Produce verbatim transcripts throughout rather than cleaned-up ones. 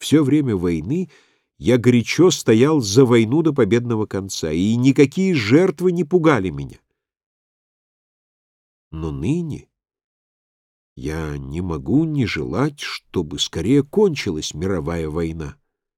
Все время войны я горячо стоял за войну до победного конца, и никакие жертвы не пугали меня. Но ныне я не могу не желать, чтобы скорее кончилась мировая война.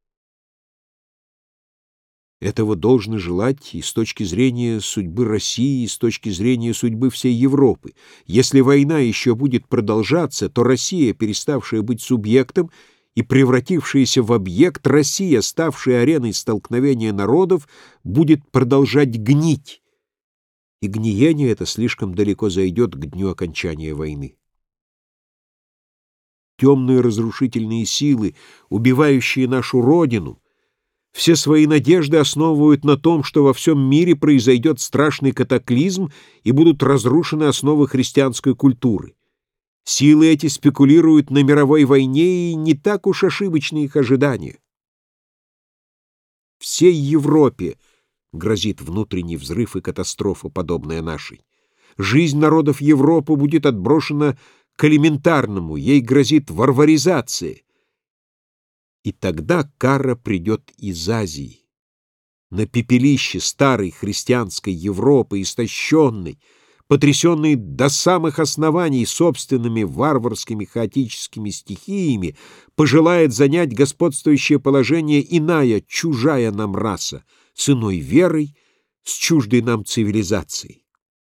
Этого должно желать и с точки зрения судьбы России, и с точки зрения судьбы всей Европы. Если война еще будет продолжаться, то Россия, переставшая быть субъектом и превратившаяся в объект, Россия, ставшая ареной столкновения народов, будет продолжать гнить, и гниение это слишком далеко зайдет к дню окончания войны. Темные разрушительные силы, убивающие нашу Родину, все свои надежды основывают на том, что во всем мире произойдет страшный катаклизм и будут разрушены основы христианской культуры. Силы эти спекулируют на мировой войне, и не так уж ошибочны их ожидания. Всей Европе грозит внутренний взрыв и катастрофа, подобная нашей. Жизнь народов Европы будет отброшена к элементарному, ей грозит варваризация. И тогда кара придет из Азии. На пепелище старой христианской Европы, истощенной, потрясенной до самых оснований собственными варварскими хаотическими стихиями, пожелает занять господствующее положение иная, чужая нам раса, с иной верой, с чуждой нам цивилизацией.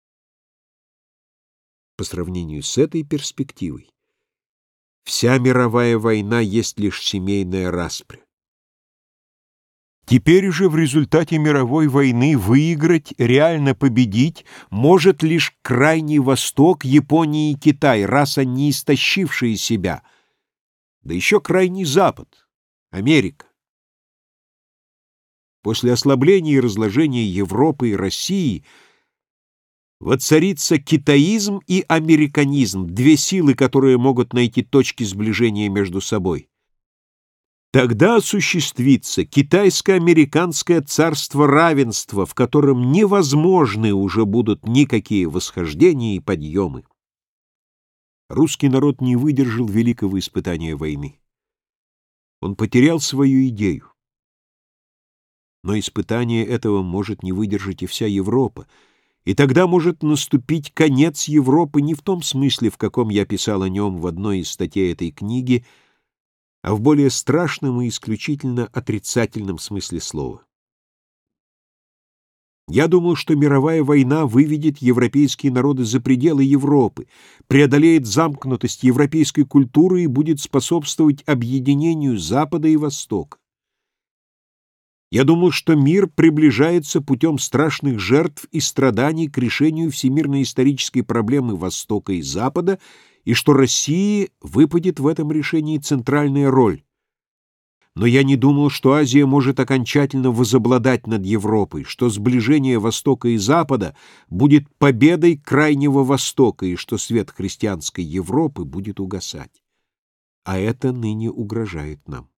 По сравнению с этой перспективой, вся мировая война есть лишь семейная распря. Теперь же в результате мировой войны выиграть, реально победить может лишь Крайний Восток, Япония и Китай, раса, не истощившая себя, да еще Крайний Запад, Америка. После ослабления и разложения Европы и России воцарится китаизм и американизм, две силы, которые могут найти точки сближения между собой. Тогда осуществится китайско-американское царство равенства, в котором невозможны уже будут никакие восхождения и подъемы. Русский народ не выдержал великого испытания войны. Он потерял свою идею. Но испытание этого может не выдержать и вся Европа, и тогда может наступить конец Европы не в том смысле, в каком я писал о нем в одной из статей этой книги, а в более страшном и исключительно отрицательном смысле слова. Я думал, что мировая война выведет европейские народы за пределы Европы, преодолеет замкнутость европейской культуры и будет способствовать объединению Запада и Востока. Я думал, что мир приближается путем страшных жертв и страданий к решению всемирной исторической проблемы Востока и Запада, и что России выпадет в этом решении центральная роль. Но я не думал, что Азия может окончательно возобладать над Европой, что сближение Востока и Запада будет победой Крайнего Востока, и что свет христианской Европы будет угасать. А это ныне угрожает нам.